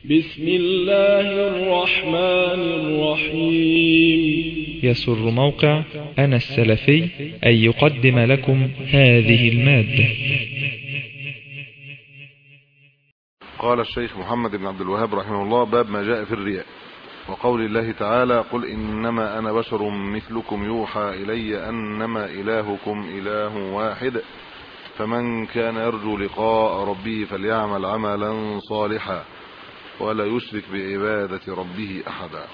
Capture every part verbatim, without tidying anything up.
بسم الله الرحمن الرحيم. يسر موقع أنا السلفي أن يقدم لكم هذه المادة. قال الشيخ محمد بن عبد الوهاب رحمه الله: باب ما جاء في الرياء، وقول الله تعالى: قل إنما أنا بشر مثلكم يوحى إلي أنما إلهكم إله واحد فمن كان يرجو لقاء ربه فليعمل عملا صالحا ولا يشرك بعبادة ربه أحدا.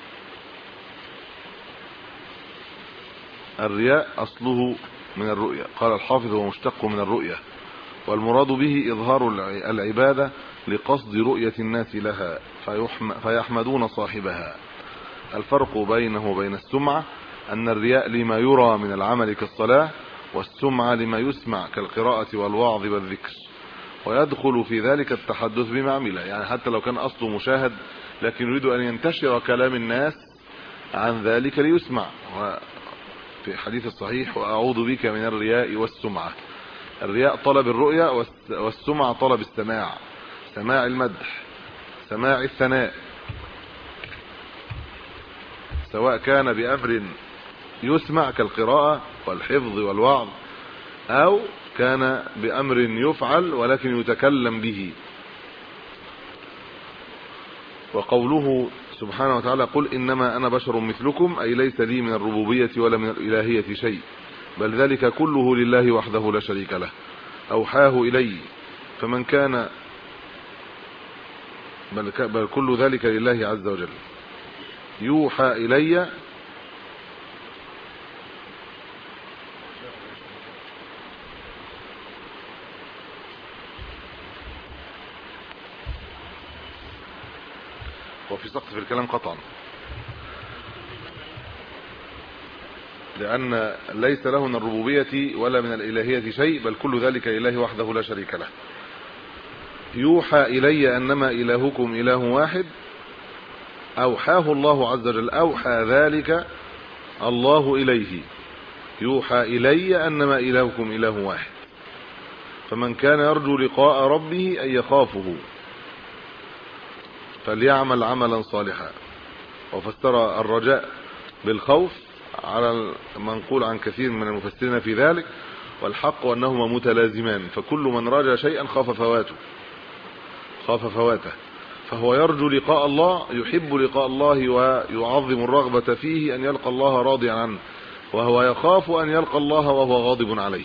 الرياء أصله من الرؤية. قال الحافظ: هو مشتق من الرؤية، والمراد به إظهار العبادة لقصد رؤية الناس لها فيحمدون صاحبها. الفرق بينه وبين السمعة أن الرياء لما يرى من العمل كالصلاة، والسمعة لما يسمع كالقراءة والوعظ والذكر، ويدخل في ذلك التحدث بما عمله، يعني حتى لو كان أصله مشاهد لكن يريد أن ينتشر كلام الناس عن ذلك ليسمع. في حديث الصحيح: وأعوذ بك من الرياء والسمعة. الرياء طلب الرؤية، والسمعة طلب السماع، سماع المدح، سماع الثناء، سواء كان بأمر يسمع كالقراءة والحفظ والوعظ، أو كان بأمر يفعل ولكن يتكلم به. وقوله سبحانه وتعالى: قل إنما أنا بشر مثلكم، أي ليس لي من الربوبية ولا من الإلهية شيء، بل ذلك كله لله وحده لا شريك له، أوحاه إلي فمن كان بل, بل كل ذلك لله عز وجل. يوحى إلي وفي سقط في الكلام قطعا، لأن ليس له من الربوبية ولا من الإلهية شيء، بل كل ذلك لله وحده لا شريك له. يوحى إلي أنما إلهكم إله واحد، أوحاه الله عز وجل، أوحى ذلك الله إليه. يوحى إلي أنما إلهكم إله واحد فمن كان يرجو لقاء ربه أي يخافه فليعمل عملا صالحا. وفسر الرجاء بالخوف على المنقول عن كثير من المفسرين في ذلك، والحق أنهما متلازمان، فكل من رجا شيئا خاف فواته خاف فواته فهو يرجو لقاء الله، يحب لقاء الله ويعظم الرغبة فيه أن يلقى الله راضيا عنه، وهو يخاف أن يلقى الله وهو غاضب عليه.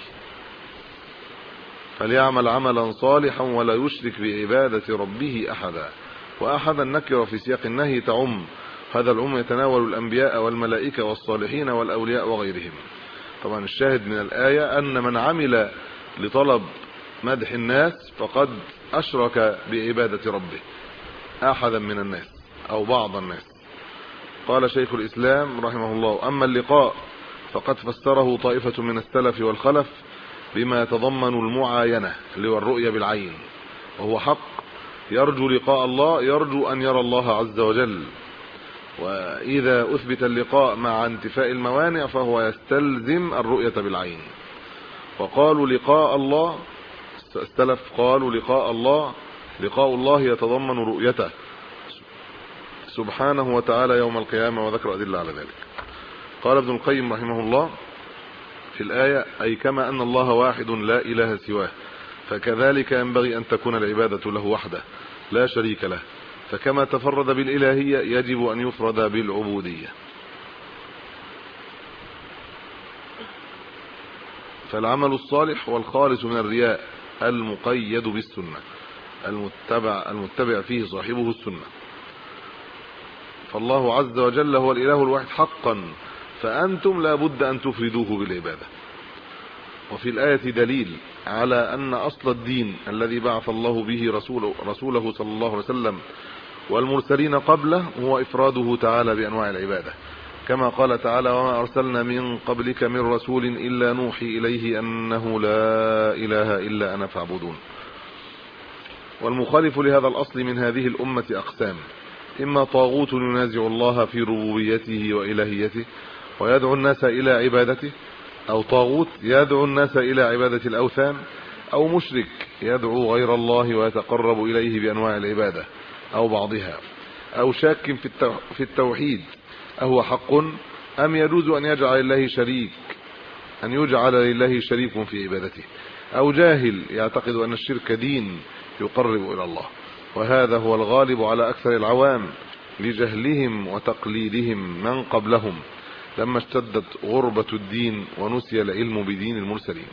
فليعمل عملا صالحا ولا يشرك بعبادة ربه أحدا. وأحد النكرة في سياق النهي تعم، هذا العم يتناول الأنبياء والملائكة والصالحين والأولياء وغيرهم. طبعا الشاهد من الآية أن من عمل لطلب مدح الناس فقد أشرك بعبادة ربه أحدا من الناس أو بعض الناس. قال شيخ الإسلام رحمه الله: أما اللقاء فقد فسره طائفة من السلف والخلف بما يتضمن المعاينة اللي هو الرؤية بالعين، وهو حق. يرجو لقاء الله، يرجو أن يرى الله عز وجل، وإذا أثبت اللقاء مع انتفاء الموانع فهو يستلزم الرؤية بالعين. وقالوا لقاء الله، السلف قالوا لقاء الله لقاء الله يتضمن رؤيته سبحانه وتعالى يوم القيامة، وذكر أدلة على ذلك. قال ابن القيم رحمه الله في الآية: أي كما أن الله واحد لا إله سواه، فكذلك ينبغي أن تكون العبادة له وحده لا شريك له، فكما تفرد بالإلهية يجب أن يفرد بالعبودية. فالعمل الصالح والخالص من الرياء المقيد بالسنة، المتبع المتبع فيه صاحبه السنة. فالله عز وجل هو الإله الواحد حقا، فأنتم لا بد أن تفردوه بالعبادة. وفي الآية دليل على أن أصل الدين الذي بعث الله به رسوله, رسوله صلى الله عليه وسلم والمرسلين قبله هو إفراده تعالى بأنواع العبادة، كما قال تعالى: وما أرسلنا من قبلك من رسول إلا نوحي إليه أنه لا إله إلا أنا فاعبدون. والمخالف لهذا الأصل من هذه الأمة أقسام: إما طاغوت ينازع الله في ربوبيته وإلهيته ويدعو الناس إلى عبادته، أو طاغوت يدعو الناس إلى عبادة الأوثان، أو مشرك يدعو غير الله ويتقرب إليه بأنواع العبادة، أو بعضها، أو شاك في التوحيد أهو حق أم يجوز أن يجعل الله شريك أن يجعل لله شريك في عبادته، أو جاهل يعتقد أن الشرك دين يقرب إلى الله. وهذا هو الغالب على أكثر العوام لجهلهم وتقليدهم من قبلهم لما اشتدت غربة الدين ونسي العلم بدين المرسلين.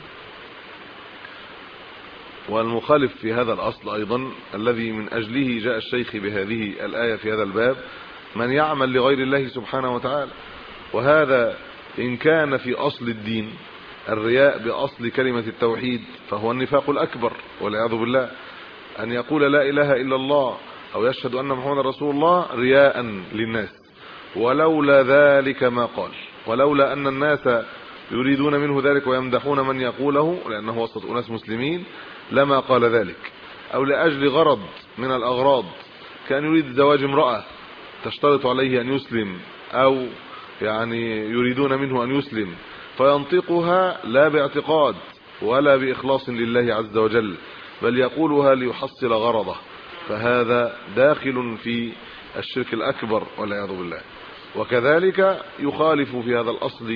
والمخالف في هذا الأصل أيضا الذي من أجله جاء الشيخ بهذه الآية في هذا الباب من يعمل لغير الله سبحانه وتعالى. وهذا إن كان في أصل الدين الرياء بأصل كلمة التوحيد فهو النفاق الأكبر والعياذ بالله. أن يقول لا إله إلا الله أو يشهد أن محمد رسول الله رياء للناس، ولولا ذلك ما قال، ولولا أن الناس يريدون منه ذلك ويمدحون من يقوله لأنه وسط أناس مسلمين لما قال ذلك. أو لأجل غرض من الأغراض كان يريد زواج امرأة تشترط عليه أن يسلم، أو يعني يريدون منه أن يسلم فينطقها لا باعتقاد ولا بإخلاص لله عز وجل، بل يقولها ليحصل غرضه، فهذا داخل في الشرك الأكبر والعياذ بالله. وكذلك يخالف في هذا الأصل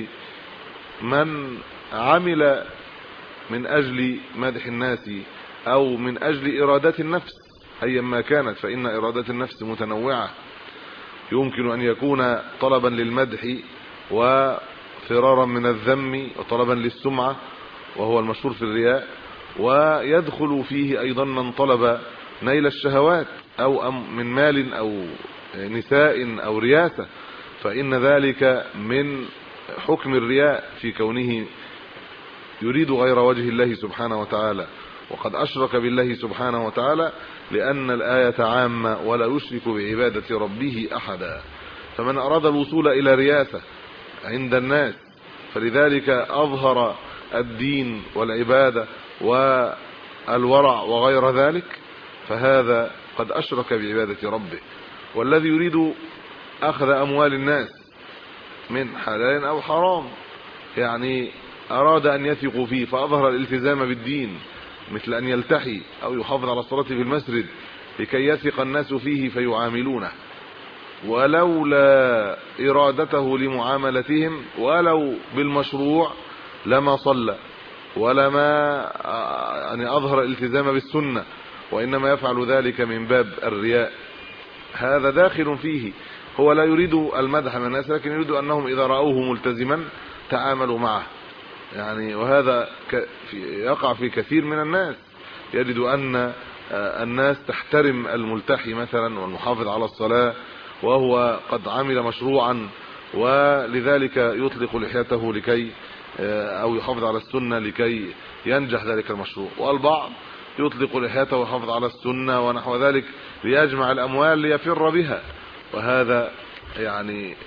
من عمل من أجل مدح الناس أو من أجل إرادات النفس أيما كانت، فإن إرادات النفس متنوعة، يمكن أن يكون طلبا للمدح وفرارا من الذم وطلبا للسمعة وهو المشهور في الرياء، ويدخل فيه أيضا من طلب نيل الشهوات أو من مال أو نساء أو رياسة، فإن ذلك من حكم الرياء في كونه يريد غير وجه الله سبحانه وتعالى، وقد أشرك بالله سبحانه وتعالى لأن الآية عامة ولا يشرك بعبادة ربه أحدا. فمن أراد الوصول إلى رياسة عند الناس فلذلك أظهر الدين والعبادة والورع وغير ذلك فهذا قد أشرك بعبادة ربه. والذي يريد أخذ أموال الناس من حلال أو حرام يعني أراد أن يثق فيه فأظهر الالتزام بالدين مثل أن يلتحي أو يحافظ على الصلاة في المسجد لكي يثق الناس فيه فيعاملونه، ولولا إرادته لمعاملتهم ولو بالمشروع لما صلى ولما يعني أظهر الالتزام بالسنة، وإنما يفعل ذلك من باب الرياء. هذا داخل فيه، هو لا يريد المدح من الناس لكن يريد أنهم إذا رأوه ملتزما تعاملوا معه يعني. وهذا يقع في كثير من الناس، يجد أن الناس تحترم الملتحي مثلا والمحافظ على الصلاة وهو قد عمل مشروعا، ولذلك يطلق لحيته لكي أو يحافظ على السنة لكي ينجح ذلك المشروع، والبعض يطلق لحيته ويحافظ على السنة ونحو ذلك ليجمع الأموال ليفر بها، وهذا يعني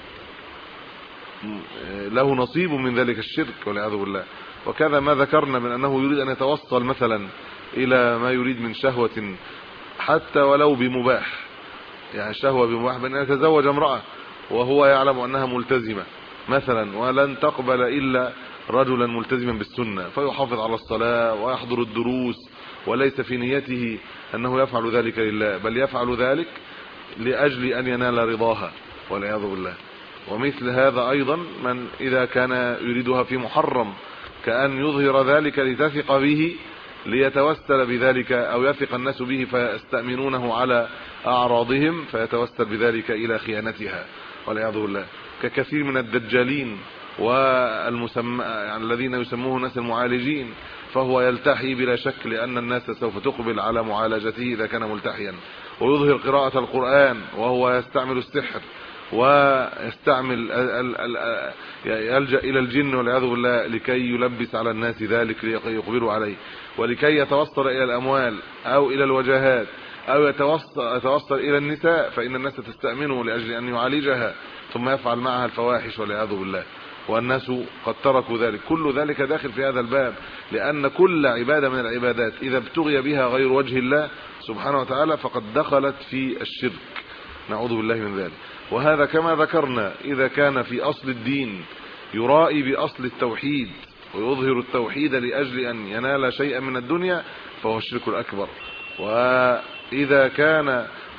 له نصيب من ذلك الشرك والعياذ بالله. وكذا ما ذكرنا من أنه يريد أن يتوصل مثلا إلى ما يريد من شهوة حتى ولو بمباح، يعني شهوة بمباح بأن يتزوج امرأة وهو يعلم أنها ملتزمة مثلا ولن تقبل إلا رجلا ملتزما بالسنة، فيحافظ على الصلاة ويحضر الدروس وليس في نيته أنه يفعل ذلك لله، بل يفعل ذلك لأجل أن ينال رضاها والعياذ بالله. ومثل هذا أيضا من إذا كان يريدها في محرم كأن يظهر ذلك لتثق به ليتوسل بذلك، أو يثق الناس به فيستأمنونه على أعراضهم فيتوسل بذلك إلى خيانتها والعياذ بالله، ككثير من الدجالين والمسمى يعني الذين يسموه الناس المعالجين، فهو يلتحي بلا شك لأن الناس سوف تقبل على معالجته إذا كان ملتحيا، ويظهر قراءة القرآن وهو يستعمل السحر ويستعمل يلجأ إلى الجن والعياذ بالله لكي يلبس على الناس ذلك لكي يقبلوا عليه، ولكي يتوصل إلى الأموال أو إلى الوجاهات أو يتوصل, يتوصل إلى النساء، فإن الناس تستأمنه لأجل أن يعالجها ثم يفعل معها الفواحش والعياذ بالله، والناس قد تركوا ذلك. كل ذلك داخل في هذا الباب، لأن كل عبادة من العبادات إذا ابتغي بها غير وجه الله سبحانه وتعالى فقد دخلت في الشرك، نعوذ بالله من ذلك. وهذا كما ذكرنا إذا كان في أصل الدين يرائي بأصل التوحيد ويظهر التوحيد لأجل أن ينال شيئا من الدنيا فهو الشرك الأكبر. وإذا كان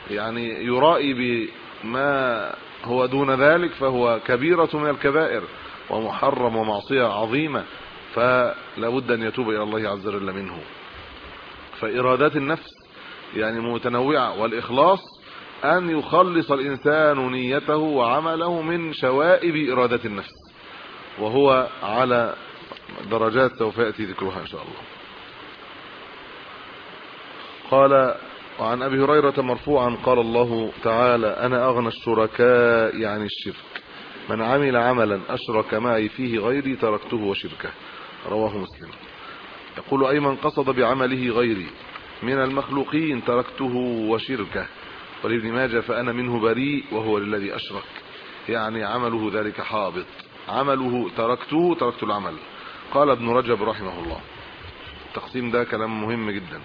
يعني يرائي بما هو دون ذلك فهو كبيرة من الكبائر ومحرم ومعصية عظيمة، فلا بد أن يتوب إلى الله عز وجل منه. فإرادات النفس يعني متنوعة، والإخلاص أن يخلص الإنسان نيته وعمله من شوائب إرادة النفس، وهو على درجات سوف يأتي ذكرها إن شاء الله. قال: وعن أبي هريرة مرفوعا قال الله تعالى: أنا أغنى الشركاء عن الشرك، من عمل عملا أشرك معي فيه غيري تركته وشركه، رواه مسلم. يقول: أي من قصد بعمله غيري من المخلوقين تركته وشركه. ولابن ماجه: فأنا منه بريء وهو للذي أشرك، يعني عمله ذلك حابط، عمله تركته تركت العمل. قال ابن رجب رحمه الله. التقسيم ده كلام مهم جدا،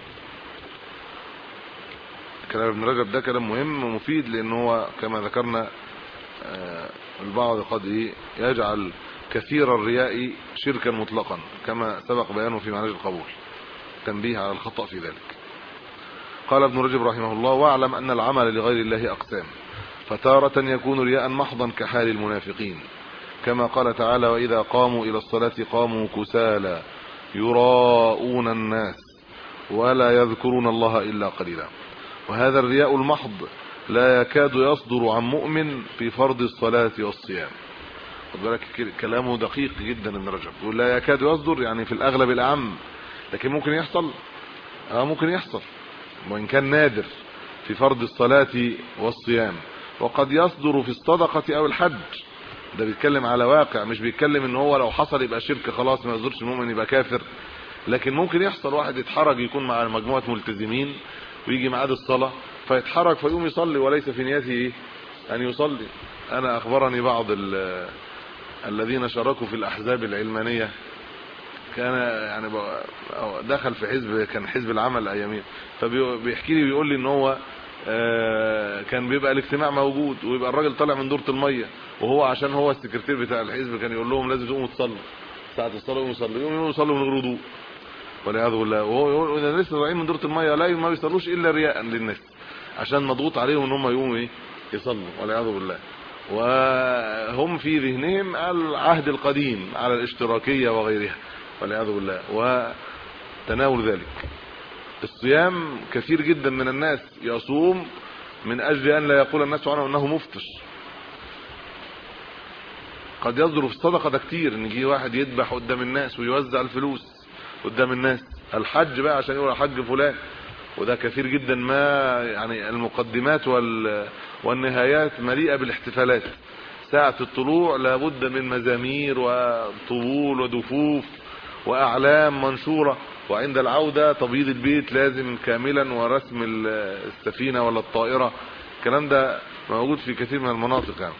كلام ابن رجب ده كلام مهم ومفيد، لأنه هو كما ذكرنا البعض قد يجعل كثير الرياء شركا مطلقا كما سبق بيانه في منهج القبول، تنبيه على الخطأ في ذلك. قال ابن رجب رحمه الله: واعلم أن العمل لغير الله أقسام، فتارة يكون رياء محضا كحال المنافقين، كما قال تعالى: وإذا قاموا إلى الصلاة قاموا كسالى يراءون الناس ولا يذكرون الله إلا قليلا. وهذا الرياء المحض لا يكاد يصدر عن مؤمن في فرض الصلاة والصيام. خد بالك كلامه دقيق جدا ابن رجب، يقول لا يكاد يصدر يعني في الأغلب الأعم، لكن ممكن يحصل اه ممكن يحصل وإن كان نادر في فرض الصلاة والصيام، وقد يصدر في الصدقة أو الحج. ده بيتكلم على واقع، مش بيتكلم ان هو لو حصل يبقى شرك خلاص ما يصدرش المؤمن يبقى كافر. لكن ممكن يحصل واحد يتحرج، يكون مع مجموعة ملتزمين ويجي ميعاد الصلاة فيتحرك فيقوم يصلي وليس في نيته أن يصلي. أنا أخبرني بعض الذين شاركوا في الأحزاب العلمانية، كان يعني دخل في حزب، كان حزب العمل أيامين، فبيحكي لي ويقول لي ان هو كان بيبقى الاجتماع موجود ويبقى الراجل طالع من دورة المية، وهو عشان هو السكرتير بتاع الحزب كان يقول لهم لازم تقوموا تصلوا ساعة الصلاة، يقوموا يصلوا يقوموا يصلوا من غير وضوء والعياذ بالله. وهو يقول اذا لسه طالعين من دورة المية لا ما بيصلوش الا رياء للناس، عشان مضغوط عليهم ان هم يقوموا ايه يصلوا والعياذ بالله. وهم في ذهنهم العهد القديم على الاشتراكية وغيرها والعياذ بالله وتناول ذلك. الصيام كثير جدا من الناس يصوم من اجل ان لا يقول الناس عنه انه مفطر. قد يصدر في الصدقه ده كتير، ان يجي واحد يذبح قدام الناس ويوزع الفلوس قدام الناس. الحج بقى عشان يقول حج فلان، وده كثير جدا، ما يعني المقدمات وال والنهايات مليئه بالاحتفالات. ساعه الطلوع لابد من مزامير وطبول ودفوف واعلام منشوره، وعند العودة تبييض البيت لازم كاملا ورسم السفينة ولا الطائرة. الكلام ده موجود في كثير من المناطق يعني.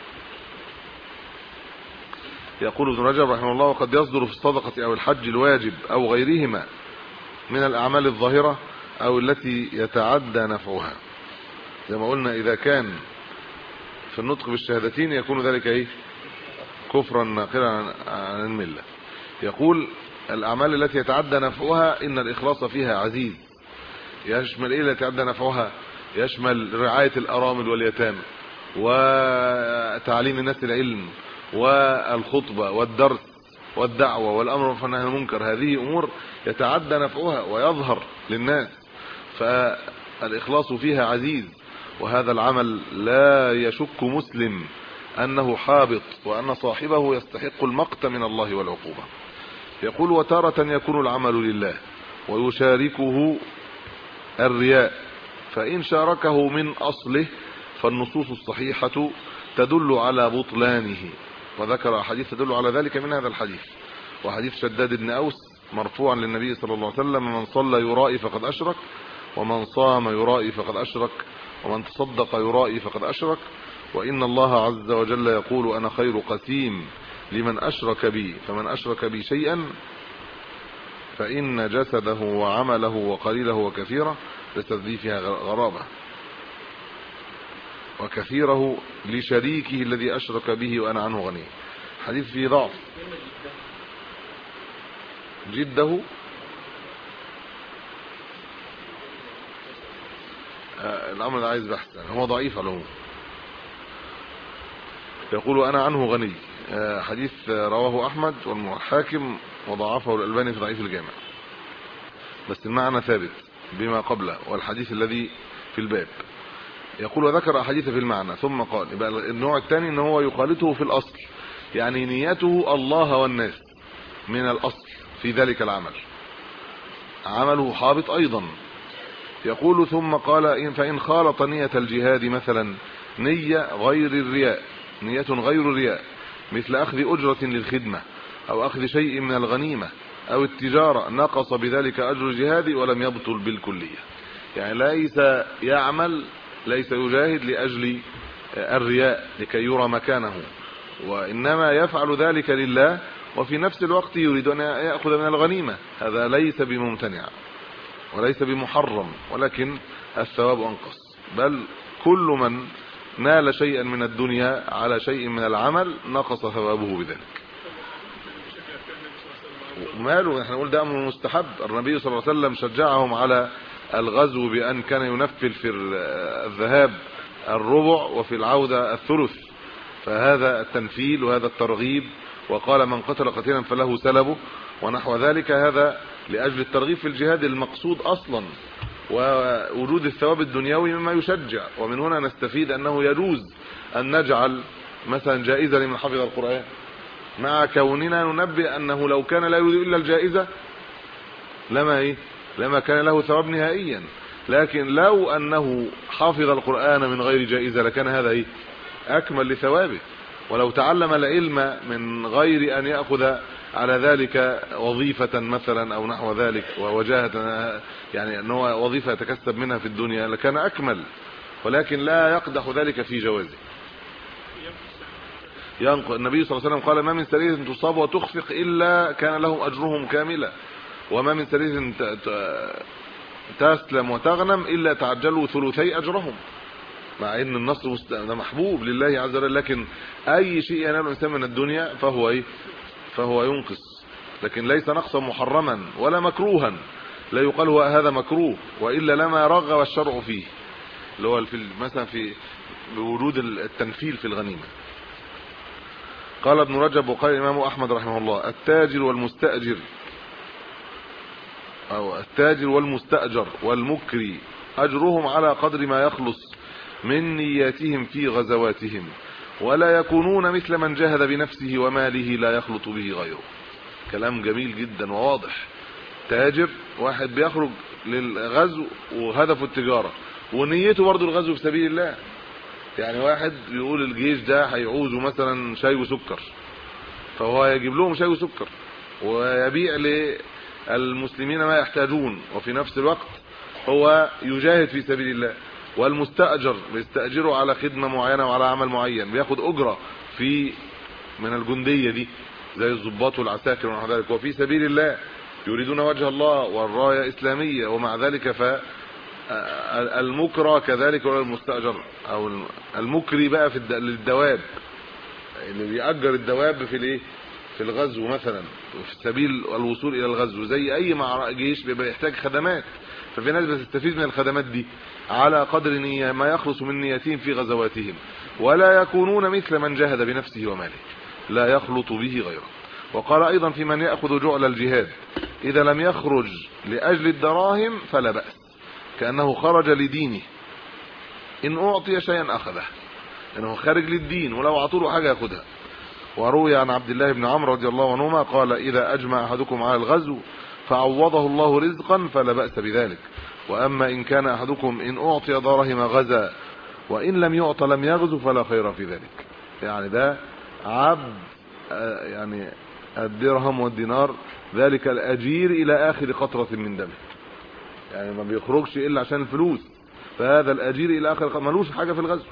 يقول ابن رجب رحمه الله: وقد يصدر في الصدقة او الحج الواجب او غيرهما من الاعمال الظاهرة او التي يتعدى نفعها. زي ما قلنا اذا كان في النطق بالشهادتين يكون ذلك ايه كفرا ناقلا عن الملة. يقول: الأعمال التي يتعدى نفعها إن الإخلاص فيها عزيز. يشمل إيه التي يتعدى نفعها؟ يشمل رعاية الأرامل واليتامى وتعليم الناس العلم والخطبة والدرس والدعوة والأمر بالمعروف والنهي عن المنكر. هذه أمور يتعدى نفعها ويظهر للناس، فالإخلاص فيها عزيز. وهذا العمل لا يشك مسلم أنه حابط وأن صاحبه يستحق المقت من الله والعقوبة. يقول: وتارة يكون العمل لله ويشاركه الرياء، فإن شاركه من أصله فالنصوص الصحيحة تدل على بطلانه، وذكر حديث تدل على ذلك من هذا الحديث، وحديث شداد بن أوس مرفوعا للنبي صلى الله عليه وسلم: من صلى يرائي فقد أشرك، ومن صام يرائي فقد أشرك، ومن تصدق يرائي فقد أشرك، وإن الله عز وجل يقول: أنا خير قسيم لمن أشرك بي، فمن أشرك بي شيئا فإن جسده وعمله وقليله وكثيره لتذليفها غرابة، وكثيره لشريكه الذي أشرك به وأنا عنه غني. حديث فيه ضعف. جده الامر ده عايز بحث، يعني هو ضعيف على العموم. يقول انا عنه غني، حديث رواه احمد والحاكم وضعفه الالباني في ضعيف الجامع، بس المعنى ثابت بما قبله والحديث الذي في الباب. يقول وذكر احاديث في المعنى ثم قال يبقى النوع الثاني ان هو يخالطه في الاصل، يعني نيته الله والناس من الاصل في ذلك العمل، عمله حابط ايضا. يقول ثم قال فان خالط نية الجهاد مثلا نية غير الرياء، نية غير الرياء مثل اخذ اجرة للخدمة او اخذ شيء من الغنيمة او التجارة، نقص بذلك اجر الجهاد ولم يبطل بالكلية. يعني ليس يعمل ليس يجاهد لاجل الرياء لكي يرى مكانه، وانما يفعل ذلك لله وفي نفس الوقت يريد ان ياخذ من الغنيمة. هذا ليس بممتنع وليس بمحرم، ولكن الثواب انقص. بل كل من نال شيئا من الدنيا على شيء من العمل نقص ثوابه بذلك. ماله احنا نقول ده امر مستحب. النبي صلى الله عليه وسلم شجعهم على الغزو بان كان ينفل في الذهاب الربع وفي العودة الثلث، فهذا التنفيل وهذا الترغيب. وقال من قتل قتيلا فله سلبه ونحو ذلك، هذا لاجل الترغيب في الجهاد المقصود اصلا ووجود الثواب الدنيوي مما يشجع. ومن هنا نستفيد انه يجوز ان نجعل مثلا جائزة لمن حفظ القرآن، مع كوننا ننبه انه لو كان لا يريد الا الجائزة لما ايه لما كان له ثواب نهائيا، لكن لو انه حافظ القرآن من غير جائزة لكان هذا ايه اكمل لثوابه. ولو تعلم العلم من غير ان ياخذ على ذلك وظيفة مثلا او نحو ذلك ووجاهة، يعني ان هو وظيفة يتكسب منها في الدنيا لكان اكمل، ولكن لا يقدح ذلك في جوازه. ينقل النبي صلى الله عليه وسلم قال ما من سرية تصاب وتخفق الا كان لهم اجرهم كاملا، وما من سرية تسلم وتغنم الا تعجلوا ثلثي اجرهم. مع ان النصر ده محبوب لله عز وجل، لكن اي شيء ينال الانسان من الدنيا فهو ايه فهو ينقص، لكن ليس نقصا محرما ولا مكروها، لا يقال هو هذا مكروه والا لما رغب الشرع فيه، اللي هو في مثلا في بوجود التنفيل في الغنيمه. قال ابن رجب وقال الامام احمد رحمه الله التاجر والمستاجر او التاجر والمستاجر والمكري اجرهم على قدر ما يخلص من نياتهم في غزواتهم، ولا يكونون مثل من جاهد بنفسه وماله لا يخلط به غيره. كلام جميل جدا وواضح. تاجر واحد بيخرج للغزو وهدفه التجارة ونيته برضه الغزو في سبيل الله، يعني واحد بيقول الجيش ده هيعوزوا مثلا شاي وسكر، فهو يجيب لهم شاي وسكر ويبيع للمسلمين ما يحتاجون، وفي نفس الوقت هو يجاهد في سبيل الله. والمستأجر بيستأجره على خدمة معينة وعلى عمل معين، بياخد أجرة في من الجندية دي زي الضباط والعساكر ونحو ذلك، وفي سبيل الله يريدون وجه الله والراية إسلامية، ومع ذلك فالمكرى كذلك ولا المستأجر أو المكري بقى في الدواب اللي بيأجر الدواب في الايه في الغزو مثلا في سبيل الوصول إلى الغزو، زي أي مع جيش بيبقى يحتاج خدمات، ففي ناس بتستفيد من الخدمات دي على قدر نية ما يخلص من نياتهم في غزواتهم، ولا يكونون مثل من جاهد بنفسه وماله لا يخلط به غيره. وقال أيضا في من يأخذ جعل الجهاد إذا لم يخرج لأجل الدراهم فلا بأس، كأنه خرج لدينه، إن أعطي شيئا أخذه، إنه خارج للدين ولو أعطوله حاجة يأخذها. وروي عن عبد الله بن عمرو رضي الله عنهما قال إذا أجمع أحدكم على الغزو فعوضه الله رزقا فلا بأس بذلك، وأما إن كان أحدكم إن أعطي دراهم غزا وإن لم يعط لم يغزو فلا خير في ذلك. يعني ده عبد يعني الدرهم والدينار ذلك الأجير إلى آخر قطرة من دمه، يعني ما بيخرجش إلا عشان الفلوس، فهذا الأجير إلى آخر ملوش حاجة في الغزو.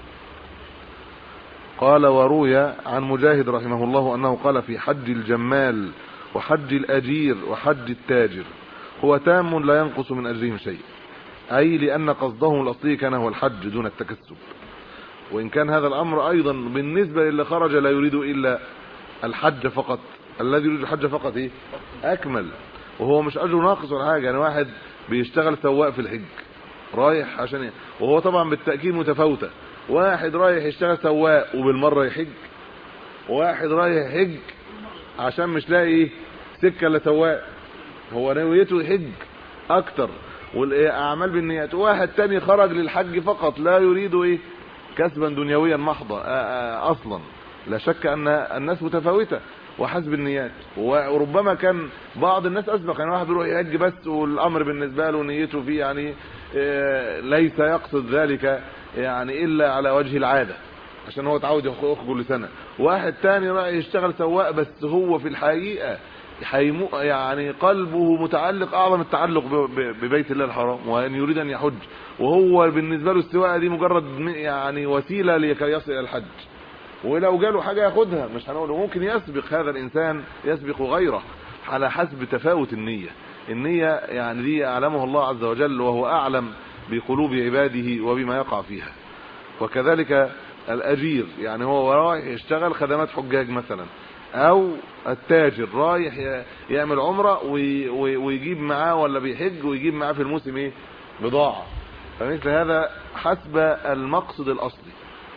قال وروي عن مجاهد رحمه الله أنه قال في حج الجمال وحج الأجير وحج التاجر هو تام لا ينقص من أجرهم شيء، أي لأن قصدهم الأصلي كان هو الحج دون التكسب. وإن كان هذا الأمر أيضا بالنسبة للي خرج لا يريد إلا الحج فقط، الذي يريد الحج فقط إيه أكمل، وهو مش أجر ناقص ولا حاجة. يعني واحد بيشتغل سواق في الحج رايح عشان ي... وهو طبعا بالتأكيد متفاوتة. واحد رايح يشتغل سواق وبالمرة يحج، وواحد رايح يحج عشان مش لاقي سكة لسواق، هو نيته يحج اكتر والاعمال بالنيات. واحد تاني خرج للحج فقط لا يريد ايه كسبا دنيويا محضا اصلا. لا شك ان الناس متفاوتة وحسب النيات، وربما كان بعض الناس اسبق، يعني واحد بيروح يحج بس والامر بالنسبه له نيته فيه يعني ليس يقصد ذلك يعني الا على وجه العاده عشان هو اتعود يخرج كل سنه. واحد تاني راح يشتغل سواق بس هو في الحقيقه يعني قلبه متعلق اعظم التعلق ببيت الله الحرام وان يريد ان يحج، وهو بالنسبه له السواقه دي مجرد يعني وسيله لكي يصل الى الحج، ولو جاله حاجه ياخدها مش هنقول ممكن يسبق هذا الانسان يسبق غيره على حسب تفاوت النيه. النيه يعني دي يعلمها الله عز وجل وهو اعلم بقلوب عباده وبما يقع فيها. وكذلك الاجير يعني هو رايح يشتغل خدمات حجاج مثلا، او التاجر رايح يعمل عمره ويجيب معاه ولا بيحج ويجيب معاه في الموسم ايه بضاعه، فمثل هذا حسب المقصد الاصلي،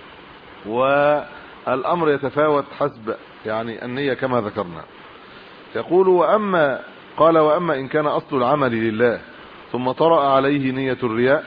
والامر يتفاوت حسب يعني النية كما ذكرنا. يقول واما قال واما ان كان اصل العمل لله ثم طرأ عليه نية الرياء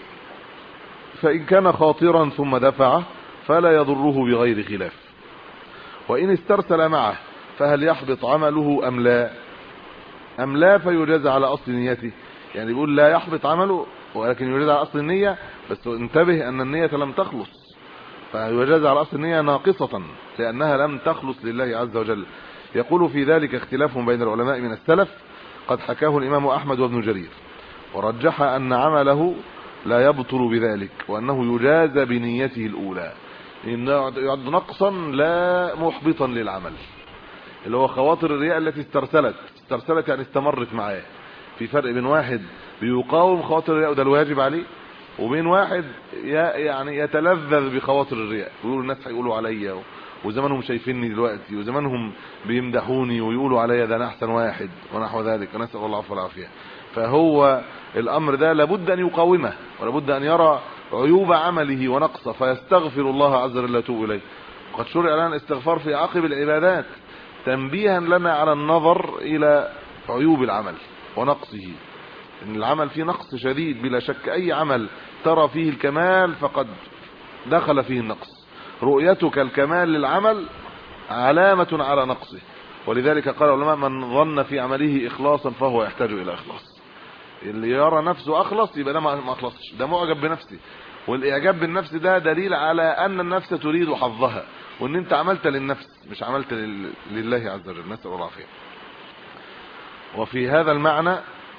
فان كان خاطرا ثم دفعه فلا يضره بغير خلاف، وان استرسل معه فهل يحبط عمله ام لا ام لا فيجازى على اصل نيته. يعني بيقول لا يحبط عمله ولكن يجازى على اصل النية، بس انتبه ان النية لم تخلص فيجازى على اصل النية ناقصة لانها لم تخلص لله عز وجل. يقول في ذلك اختلاف بين العلماء من السلف قد حكاه الامام احمد وابن جرير، ورجح ان عمله لا يبطل بذلك وانه يجازى بنيته الاولى، انه يعد نقصا لا محبطا للعمل، اللي هو خواطر الرياء التي استرسلت استرسلت يعني استمرت معاه. في فرق بين واحد بيقاوم خواطر الرياء وده الواجب عليه، وبين واحد يعني يتلذذ بخواطر الرياء ويقول الناس هيقولوا عليا وزمانهم شايفيني دلوقتي وزمانهم بيمدحوني ويقولوا عليا ده انا احسن واحد ونحو ذلك، ونسال الله العفو والعافيه. فهو الامر ده لابد ان يقاومه ولابد ان يرى عيوب عمله ونقصه فيستغفر الله عز وجل ويتوب اليه. وقد شرع لنا الاستغفار في عقب العبادات تنبيها لنا على النظر الى عيوب العمل ونقصه، ان العمل فيه نقص شديد بلا شك. اي عمل ترى فيه الكمال فقد دخل فيه النقص، رؤيتك الكمال للعمل علامة على نقصه. ولذلك قال العلماء من ظن في عمله اخلاصا فهو يحتاج الى اخلاص. اللي يرى نفسه اخلص يبقى ده ما اخلصش، ده معجب بنفسه، والاعجاب بالنفس ده دليل على ان النفس تريد حظها، وان انت عملت للنفس مش عملت لله عز وجل، نسأل الله العافية. وفي هذا المعنى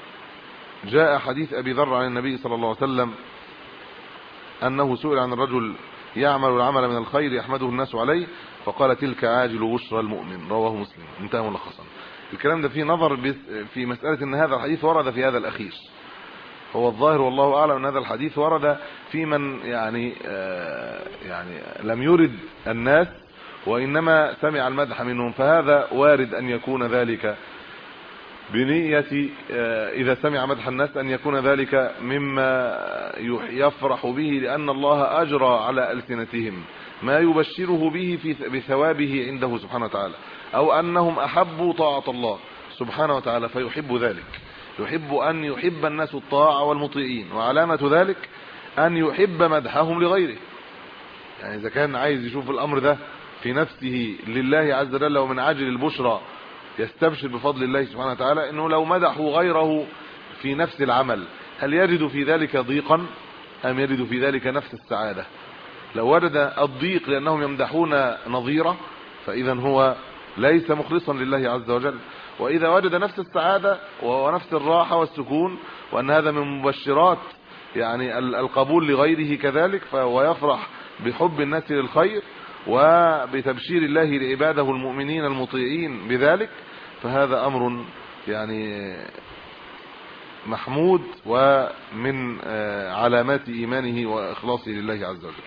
جاء حديث ابي ذر عن النبي صلى الله عليه وسلم انه سئل عن الرجل يعمل العمل من الخير يحمده الناس عليه فقال تلك عاجل بشرى المؤمن، رواه مسلم، انتهى ملخصا. الكلام ده فيه نظر في مسألة ان هذا الحديث ورد في هذا الاخير. هو الظاهر والله اعلم ان هذا الحديث ورد في من يعني آه يعني لم يرد الناس وانما سمع المدح منهم، فهذا وارد ان يكون ذلك بنية اذا سمع مدح الناس ان يكون ذلك مما يفرح به لان الله اجرى على السنتهم ما يبشره به في بثوابه عنده سبحانه وتعالى، او انهم احبوا طاعة الله سبحانه وتعالى فيحب ذلك، يحب ان يحب الناس الطاعة والمطيعين، وعلامة ذلك ان يحب مدحهم لغيره. يعني اذا كان عايز يشوف الامر ده في نفسه لله عز وجل ومن عجل البشرى يستبشر بفضل الله سبحانه وتعالى انه لو مدحوا غيره في نفس العمل هل يجد في ذلك ضيقا ام يجد في ذلك نفس السعادة؟ لو وجد الضيق لانهم يمدحون نظيره فاذا هو ليس مخلصا لله عز وجل، واذا وجد نفس السعادة ونفس الراحة والسكون وان هذا من مبشرات يعني القبول لغيره كذلك فهو يفرح بحب الناس للخير وبتبشير الله لعباده المؤمنين المطيعين بذلك، فهذا امر يعني محمود ومن علامات ايمانه واخلاصه لله عز وجل.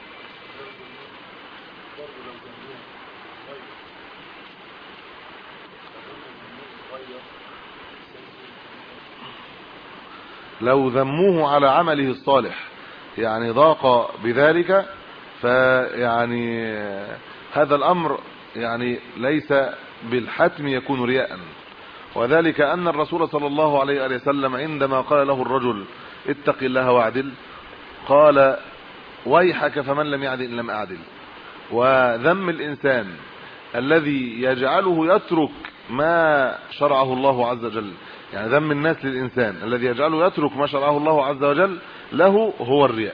لو ذموه على عمله الصالح يعني ضاق بذلك، فيعني هذا الأمر يعني ليس بالحتم يكون رياء. وذلك أن الرسول صلى الله عليه وسلم عندما قال له الرجل اتق الله واعدل، قال ويحك فمن لم يعدل إن لم أعدل. وذم الإنسان الذي يجعله يترك ما شرعه الله عز وجل، يعني ذم الناس للإنسان الذي يجعله يترك ما شرعه الله عز وجل له هو الرياء.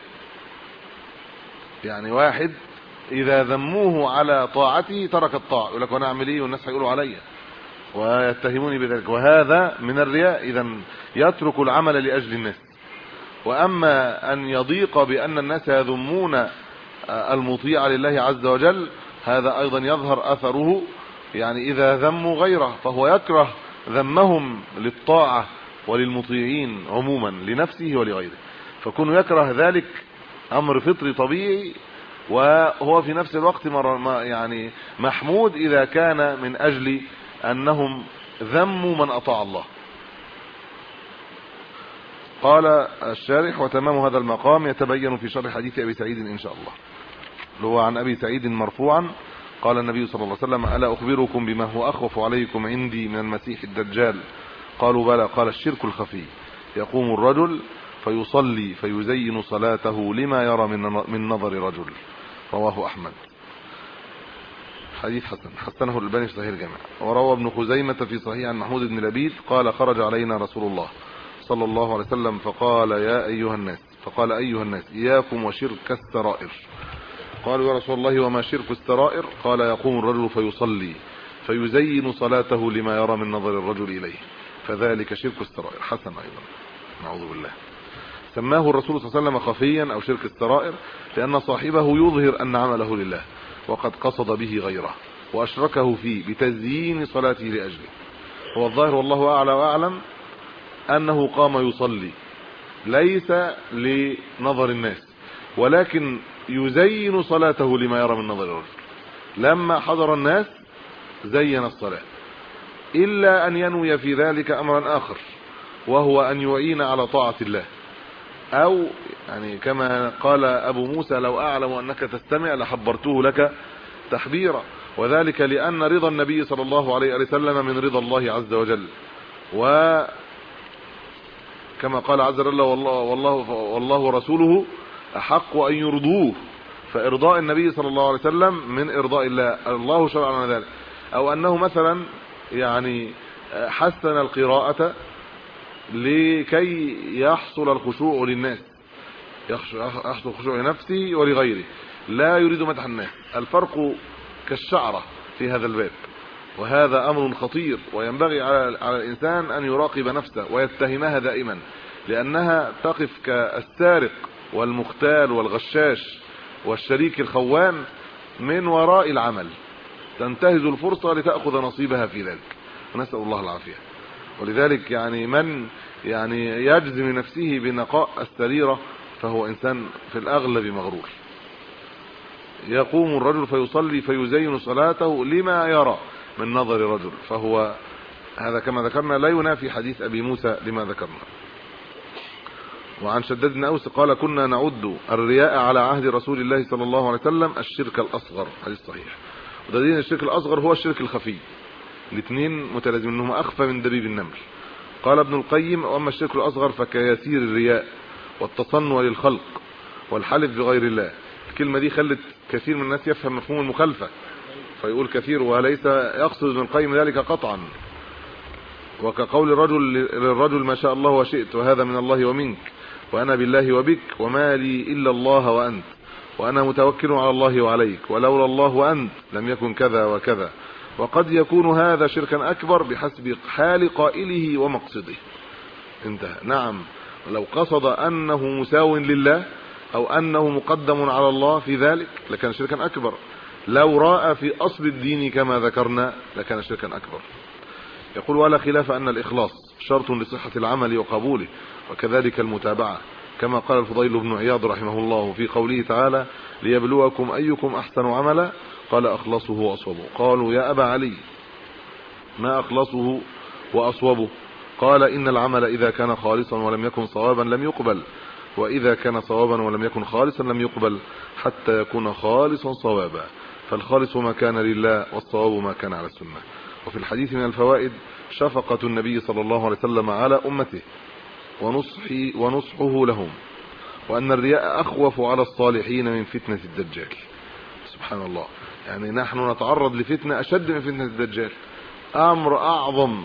يعني واحد إذا ذموه على طاعته ترك الطاعة، يقول لك وانا اعمل ايه والناس هيقولوا عليا ويتهموني بذلك، وهذا من الرياء. اذا يترك العمل لأجل الناس. واما ان يضيق بان الناس يذمون المطيع لله عز وجل، هذا ايضا يظهر اثره. يعني اذا ذموا غيره فهو يكره ذمهم للطاعة وللمطيعين عموما لنفسه ولغيره، فكون يكره ذلك امر فطري طبيعي، وهو في نفس الوقت يعني محمود اذا كان من اجل انهم ذموا من اطاع الله. قال الشارح وتمام هذا المقام يتبين في شرح حديث ابي سعيد ان شاء الله، اللي هو عن ابي سعيد مرفوعا قال النبي صلى الله عليه وسلم الا اخبركم بما هو اخوف عليكم عندي من المسيح الدجال؟ قالوا بلى. قال الشرك الخفي، يقوم الرجل فيصلي فيزين صلاته لما يرى من من نظر رجل. رواه احمد. حديث حسن، حسنه الألباني في صحيح الجامع. وروى ابن خزيمة في صحيح عن محمود بن لبيد قال خرج علينا رسول الله صلى الله عليه وسلم فقال يا ايها الناس فقال ايها الناس اياكم وشرك السرائر. قالوا يا رسول الله وما شرك السرائر؟ قال يقوم الرجل فيصلي فيزين صلاته لما يرى من نظر الرجل اليه، فذلك شرك السرائر. حسن ايضا، نعوذ بالله. سماه الرسول صلى الله عليه وسلم خفيا او شرك السرائر لان صاحبه يظهر ان عمله لله وقد قصد به غيره واشركه فيه بتزيين صلاته لاجله. هو الظاهر والله اعلى واعلم انه قام يصلي ليس لنظر الناس، ولكن يزين صلاته لما يرى من نظر الرجل. لما حضر الناس زين الصلاة، الا ان ينوي في ذلك امرا اخر وهو ان يعين على طاعة الله، او يعني كما قال ابو موسى لو اعلم انك تستمع لحبرته لك تحبيرا، وذلك لان رضا النبي صلى الله عليه وسلم من رضا الله عز وجل، وكما قال عز وجل والله والله والله ورسوله احق ان يرضوه، فارضاء النبي صلى الله عليه وسلم من ارضاء الله، الله شرع لنا ذلك. او انه مثلا يعني حسن القراءة لكي يحصل الخشوع للناس، يحصل الخشوع لنفسه ولغيره، لا يريد مدح الناس. الفرق كالشعرة في هذا الباب، وهذا امر خطير، وينبغي على على الانسان ان يراقب نفسه ويتهمها دائما، لانها تقف كالسارق والمختال والغشاش والشريك الخوان من وراء العمل، تنتهز الفرصة لتأخذ نصيبها في ذلك، ونسأل الله العافية. ولذلك يعني من يعني يجزم نفسه بنقاء السريرة فهو انسان في الاغلب مغرور. يقوم الرجل فيصلي فيزين صلاته لما يرى من نظر رجل، فهو هذا كما ذكرنا لا ينافي حديث ابي موسى لما ذكرنا. وعن شداد بن اوس قال كنا نعد الرياء على عهد رسول الله صلى الله عليه وسلم الشرك الاصغر، حديث صحيح. ودليل الشرك الاصغر هو الشرك الخفي، الاثنين متلازمين، انهما اخفى من دبيب النمل. قال ابن القيم واما الشرك الاصغر فكيسير الرياء والتصنع للخلق والحلف بغير الله. الكلمه دي خلت كثير من الناس يفهم مفهوم المخالفه فيقول كثير، وليس يقصد ابن القيم ذلك قطعا. وكقول الرجل للرجل ما شاء الله وشئت وهذا من الله ومنك وانا بالله وبك وما لي الا الله وانت وانا متوكل على الله وعليك ولولا الله وانت لم يكن كذا وكذا. وقد يكون هذا شركا اكبر بحسب حال قائله ومقصده. انتهى. نعم، لو قصد انه مساو لله او انه مقدم على الله في ذلك لكان شركا اكبر. لو راى في اصل الدين كما ذكرنا لكان شركا اكبر. يقول ولا خلاف ان الاخلاص شرط لصحة العمل وقبوله، وكذلك المتابعة، كما قال الفضيل بن عياض رحمه الله في قوله تعالى ليبلوكم ايكم احسن عملا قال اخلصه واصوبه. قالوا يا ابا علي ما اخلصه واصوبه؟ قال إن العمل إذا كان خالصا ولم يكن صوابا لم يقبل، وإذا كان صوابا ولم يكن خالصا لم يقبل، حتى يكون خالصا صوابا، فالخالص ما كان لله والصواب ما كان على السنة. وفي الحديث من الفوائد شفقة النبي صلى الله عليه وسلم على أمته ونصحه, ونصحه لهم، وأن الرياء أخوف على الصالحين من فتنة الدجال. سبحان الله، يعني نحن نتعرض لفتنة أشد من فتنة الدجال، أمر أعظم،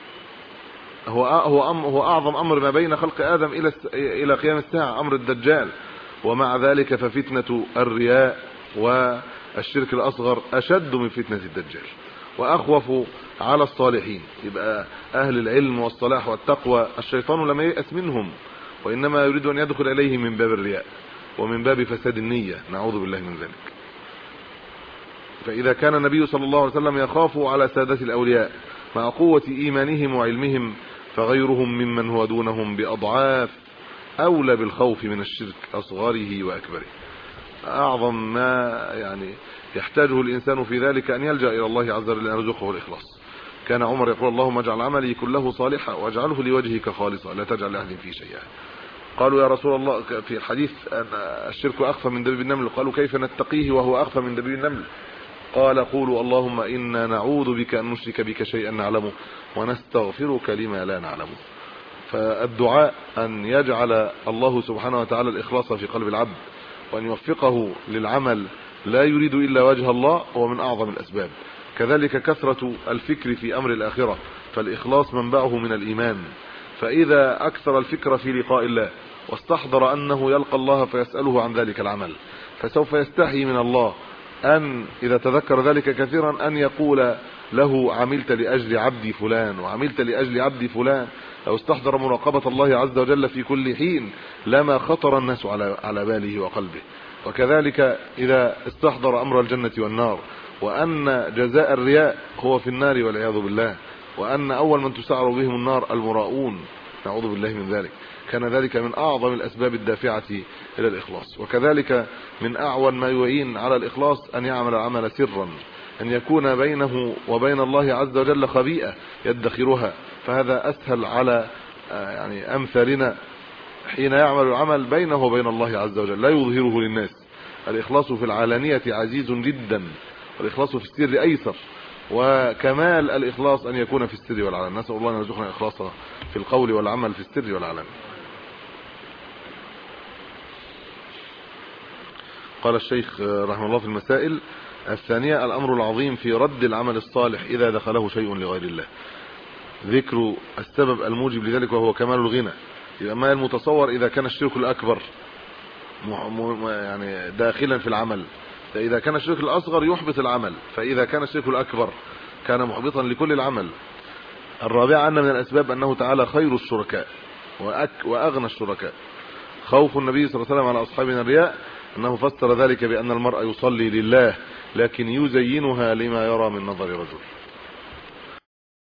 هو هو هو أعظم أمر ما بين خلق آدم إلى إلى قيام الساعة، أمر الدجال. ومع ذلك ففتنة الرياء والشرك الأصغر أشد من فتنة الدجال وأخوف على الصالحين. يبقى أهل العلم والصلاح والتقوى الشيطان لم ييأس منهم، وإنما يريد أن يدخل إليه من باب الرياء ومن باب فساد النية، نعوذ بالله من ذلك. فإذا كان النبي صلى الله عليه وسلم يخاف على سادة الأولياء مع قوة إيمانهم وعلمهم، فغيرهم ممن هو دونهم بأضعاف أولى بالخوف من الشرك أصغره وأكبره. أعظم ما يعني يحتاجه الإنسان في ذلك أن يلجأ إلى الله عز وجل أن يرزقه الإخلاص. كان عمر يقول: اللهم اجعل عملي كله صالحا واجعله لوجهك خالصا لا تجعل لأحد فيه شيئا. قالوا يا رسول الله في الحديث أن الشرك أخفى من دبيب النمل، قالوا كيف نتقيه وهو أخفى من دبيب النمل؟ قال: قولوا اللهم إنا نعوذ بك أن نشرك بك شيئا نعلمه ونستغفرك لما لا نعلمه. فالدعاء أن يجعل الله سبحانه وتعالى الإخلاص في قلب العبد وأن يوفقه للعمل لا يريد إلا وجه الله هو من أعظم الأسباب. كذلك كثرة الفكر في أمر الآخرة، فالإخلاص منبعه من الإيمان. فإذا أكثر الفكر في لقاء الله واستحضر أنه يلقى الله فيسأله عن ذلك العمل، فسوف يستحي من الله أن إذا تذكر ذلك كثيرا أن يقول له: عملت لأجل عبدي فلان وعملت لأجل عبدي فلان. لو استحضر مراقبة الله عز وجل في كل حين لما خطر الناس على على باله وقلبه. وكذلك إذا استحضر أمر الجنة والنار، وأن جزاء الرياء هو في النار والعياذ بالله، وأن أول من تسعر بهم النار المراؤون، نعوذ بالله من ذلك، كان ذلك من أعظم الأسباب الدافعة إلى الإخلاص. وكذلك من أعون ما يعين على الإخلاص أن يعمل العمل سرا، أن يكون بينه وبين الله عز وجل خبيئة يدخرها، فهذا أسهل على يعني أمثالنا حين يعمل العمل بينه وبين الله عز وجل لا يظهره للناس. الإخلاص في العلانية عزيز جدا، والإخلاص في السر أيسر، وكمال الإخلاص أن يكون في السر والعلن. نسأل الله أن يرزقنا الإخلاص في القول والعمل في السر والعلن. قال الشيخ رحمه الله في المسائل الثانية: الأمر العظيم في رد العمل الصالح إذا دخله شيء لغير الله، ذكر السبب الموجب لذلك وهو كمال الغنى. يبقى ما المتصور إذا كان الشرك الأكبر يعني داخلا في العمل، فإذا كان الشرك الأصغر يحبط العمل، فإذا كان الشرك الأكبر كان محبطا لكل العمل. الرابعة أن من الأسباب أنه تعالى خير الشركاء وأغنى الشركاء. خوف النبي صلى الله عليه وسلم على أصحابنا الرياء أنه فسر ذلك بأن المرء يصلي لله لكن يزينها لما يرى من نظر رجل.